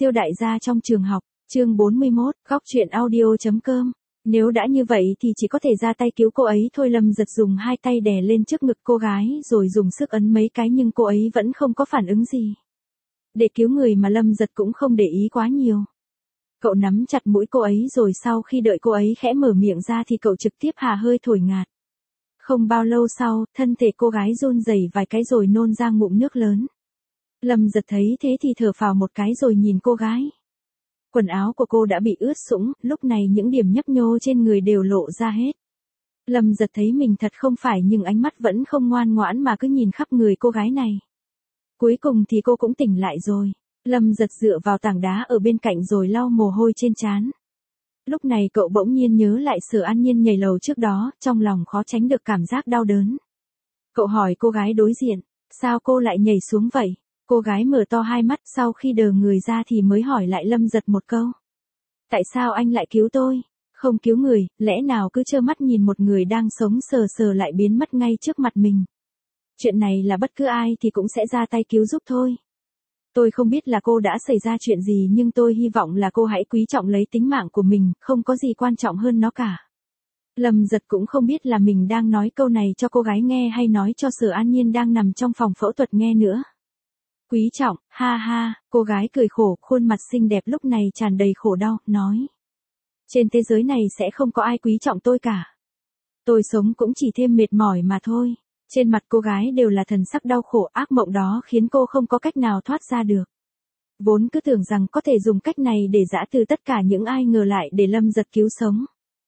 Siêu đại gia trong trường học, chương 41, góc truyện audio.com. Nếu đã như vậy thì chỉ có thể ra tay cứu cô ấy thôi. Lâm Giật dùng hai tay đè lên trước ngực cô gái rồi dùng sức ấn mấy cái nhưng cô ấy vẫn không có phản ứng gì. Để cứu người mà Lâm Giật cũng không để ý quá nhiều. Cậu nắm chặt mũi cô ấy rồi sau khi đợi cô ấy khẽ mở miệng ra thì cậu trực tiếp hà hơi thổi ngạt. Không bao lâu sau, thân thể cô gái run rẩy vài cái rồi nôn ra ngụm nước lớn. Lâm Giật thấy thế thì thở phào một cái rồi nhìn cô gái. Quần áo của cô đã bị ướt sũng, lúc này những điểm nhấp nhô trên người đều lộ ra hết. Lâm Giật thấy mình thật không phải nhưng ánh mắt vẫn không ngoan ngoãn mà cứ nhìn khắp người cô gái này. Cuối cùng thì cô cũng tỉnh lại rồi. Lâm Giật dựa vào tảng đá ở bên cạnh rồi lau mồ hôi trên trán. Lúc này cậu bỗng nhiên nhớ lại Sở An Nhiên nhảy lầu trước đó, trong lòng khó tránh được cảm giác đau đớn. Cậu hỏi cô gái đối diện, sao cô lại nhảy xuống vậy? Cô gái mở to hai mắt sau khi đờ người ra thì mới hỏi lại Lâm Giật một câu. Tại sao anh lại cứu tôi? Không cứu người, lẽ nào cứ trơ mắt nhìn một người đang sống sờ sờ lại biến mất ngay trước mặt mình? Chuyện này là bất cứ ai thì cũng sẽ ra tay cứu giúp thôi. Tôi không biết là cô đã xảy ra chuyện gì nhưng tôi hy vọng là cô hãy quý trọng lấy tính mạng của mình, không có gì quan trọng hơn nó cả. Lâm Giật cũng không biết là mình đang nói câu này cho cô gái nghe hay nói cho Sở An Nhiên đang nằm trong phòng phẫu thuật nghe nữa. Quý trọng, ha ha, cô gái cười khổ, khuôn mặt xinh đẹp lúc này tràn đầy khổ đau, nói. Trên thế giới này sẽ không có ai quý trọng tôi cả. Tôi sống cũng chỉ thêm mệt mỏi mà thôi. Trên mặt cô gái đều là thần sắc đau khổ, ác mộng đó khiến cô không có cách nào thoát ra được. Vốn cứ tưởng rằng có thể dùng cách này để giã từ tất cả những ai ngờ lại để Lâm Giật cứu sống.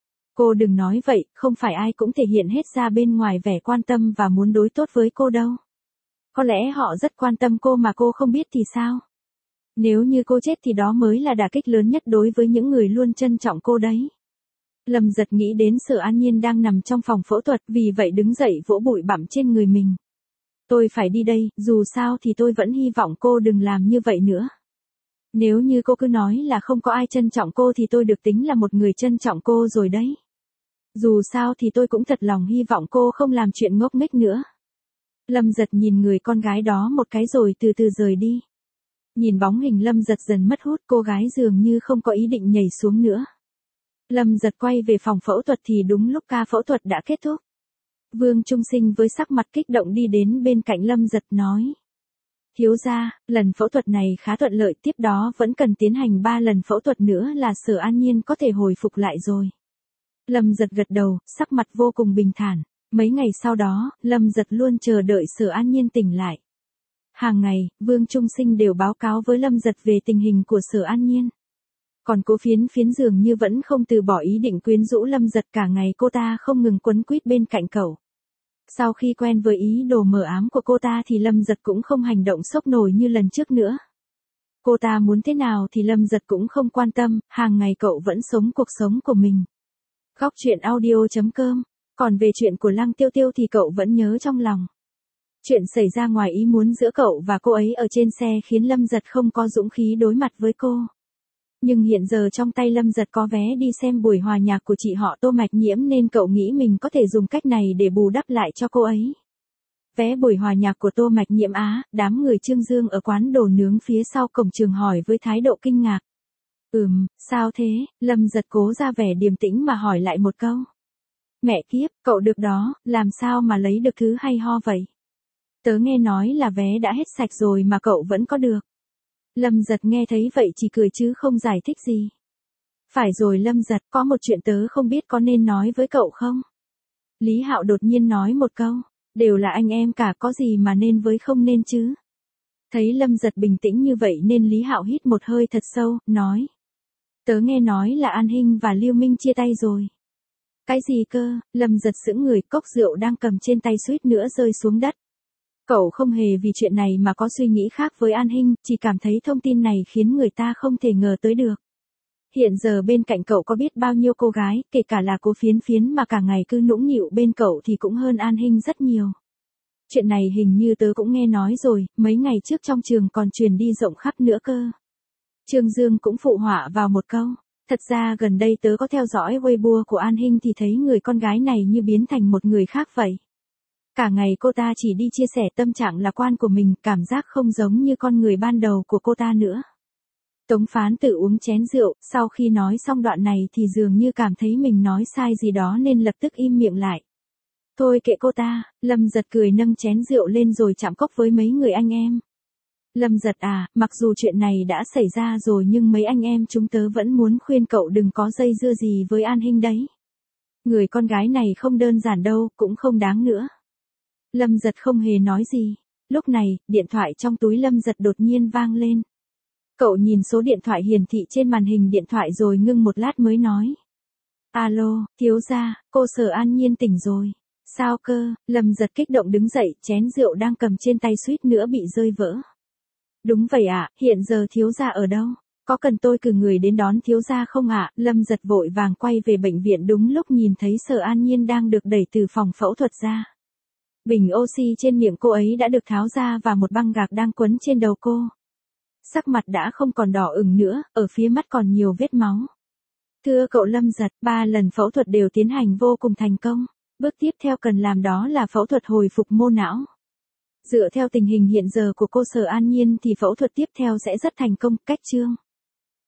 Cô đừng nói vậy, không phải ai cũng thể hiện hết ra bên ngoài vẻ quan tâm và muốn đối tốt với cô đâu. Có lẽ họ rất quan tâm cô mà cô không biết thì sao? Nếu như cô chết thì đó mới là đả kích lớn nhất đối với những người luôn trân trọng cô đấy. Lâm Giật nghĩ đến Sở An Nhiên đang nằm trong phòng phẫu thuật, vì vậy đứng dậy vỗ bụi bặm trên người mình. Tôi phải đi đây, dù sao thì tôi vẫn hy vọng cô đừng làm như vậy nữa. Nếu như cô cứ nói là không có ai trân trọng cô thì tôi được tính là một người trân trọng cô rồi đấy. Dù sao thì tôi cũng thật lòng hy vọng cô không làm chuyện ngốc nghếch nữa. Lâm Giật nhìn người con gái đó một cái rồi từ từ rời đi. Nhìn bóng hình Lâm Giật dần mất hút, cô gái dường như không có ý định nhảy xuống nữa. Lâm Giật quay về phòng phẫu thuật thì đúng lúc ca phẫu thuật đã kết thúc. Vương Trung Sinh với sắc mặt kích động đi đến bên cạnh Lâm Giật nói. Thiếu gia, lần phẫu thuật này khá thuận lợi, tiếp đó vẫn cần tiến hành 3 lần phẫu thuật nữa là Sở An Nhiên có thể hồi phục lại rồi. Lâm Giật gật đầu, sắc mặt vô cùng bình thản. Mấy ngày sau đó, Lâm Giật luôn chờ đợi Sở An Nhiên tỉnh lại. Hàng ngày, Vương Trung Sinh đều báo cáo với Lâm Giật về tình hình của Sở An Nhiên. Còn cô Phiến Phiến dường như vẫn không từ bỏ ý định quyến rũ Lâm Giật, cả ngày cô ta không ngừng quấn quýt bên cạnh cậu. Sau khi quen với ý đồ mờ ám của cô ta thì Lâm Giật cũng không hành động sốc nổi như lần trước nữa. Cô ta muốn thế nào thì Lâm Giật cũng không quan tâm, hàng ngày cậu vẫn sống cuộc sống của mình. Góc truyện audio.com. Còn về chuyện của Lăng Tiêu Tiêu thì cậu vẫn nhớ trong lòng. Chuyện xảy ra ngoài ý muốn giữa cậu và cô ấy ở trên xe khiến Lâm Giật không có dũng khí đối mặt với cô. Nhưng hiện giờ trong tay Lâm Giật có vé đi xem buổi hòa nhạc của chị họ Tô Mạch Nhiễm nên cậu nghĩ mình có thể dùng cách này để bù đắp lại cho cô ấy. Vé buổi hòa nhạc của Tô Mạch Nhiễm á, đám người Trương Dương ở quán đồ nướng phía sau cổng trường hỏi với thái độ kinh ngạc. Sao thế? Lâm Giật cố ra vẻ điềm tĩnh mà hỏi lại một câu. Mẹ kiếp, cậu được đó, làm sao mà lấy được thứ hay ho vậy? Tớ nghe nói là vé đã hết sạch rồi mà cậu vẫn có được. Lâm Giật nghe thấy vậy chỉ cười chứ không giải thích gì. Phải rồi Lâm Giật, có một chuyện tớ không biết có nên nói với cậu không? Lý Hạo đột nhiên nói một câu, đều là anh em cả, có gì mà nên với không nên chứ? Thấy Lâm Giật bình tĩnh như vậy nên Lý Hạo hít một hơi thật sâu, nói. Tớ nghe nói là An Hinh và Lưu Minh chia tay rồi. Cái gì cơ? Lâm Giật sững người, cốc rượu đang cầm trên tay suýt nữa rơi xuống đất. Cậu không hề vì chuyện này mà có suy nghĩ khác với An Hinh, chỉ cảm thấy thông tin này khiến người ta không thể ngờ tới được. Hiện giờ bên cạnh cậu có biết bao nhiêu cô gái, kể cả là cô Phiến Phiến mà cả ngày cứ nũng nịu bên cậu thì cũng hơn An Hinh rất nhiều. Chuyện này hình như tớ cũng nghe nói rồi, mấy ngày trước trong trường còn truyền đi rộng khắp nữa cơ. Trương Dương cũng phụ họa vào một câu. Thật ra gần đây tớ có theo dõi Weibo của An Hinh thì thấy người con gái này như biến thành một người khác vậy. Cả ngày cô ta chỉ đi chia sẻ tâm trạng lạc quan của mình, cảm giác không giống như con người ban đầu của cô ta nữa. Tống Phán Tử uống chén rượu, sau khi nói xong đoạn này thì dường như cảm thấy mình nói sai gì đó nên lập tức im miệng lại. Thôi kệ cô ta, Lâm Giật cười nâng chén rượu lên rồi chạm cốc với mấy người anh em. Lâm Giật à, mặc dù chuyện này đã xảy ra rồi nhưng mấy anh em chúng tớ vẫn muốn khuyên cậu đừng có dây dưa gì với An Hinh đấy. Người con gái này không đơn giản đâu, cũng không đáng nữa. Lâm Giật không hề nói gì. Lúc này, điện thoại trong túi Lâm Giật đột nhiên vang lên. Cậu nhìn số điện thoại hiển thị trên màn hình điện thoại rồi ngưng một lát mới nói. Alo, thiếu gia, cô Sở An Nhiên tỉnh rồi. Sao cơ? Lâm Giật kích động đứng dậy, chén rượu đang cầm trên tay suýt nữa bị rơi vỡ. Đúng vậy ạ, hiện giờ thiếu gia ở đâu? Có cần tôi cử người đến đón thiếu gia không ạ? Lâm Giật vội vàng quay về bệnh viện đúng lúc nhìn thấy Sở An Nhiên đang được đẩy từ phòng phẫu thuật ra. Bình oxy trên miệng cô ấy đã được tháo ra và một băng gạc đang quấn trên đầu cô. Sắc mặt đã không còn đỏ ửng nữa, ở phía mắt còn nhiều vết máu. Thưa cậu Lâm Giật, 3 lần phẫu thuật đều tiến hành vô cùng thành công. Bước tiếp theo cần làm đó là phẫu thuật hồi phục mô não. Dựa theo tình hình hiện giờ của cô Sở An Nhiên thì phẫu thuật tiếp theo sẽ rất thành công, cách chương.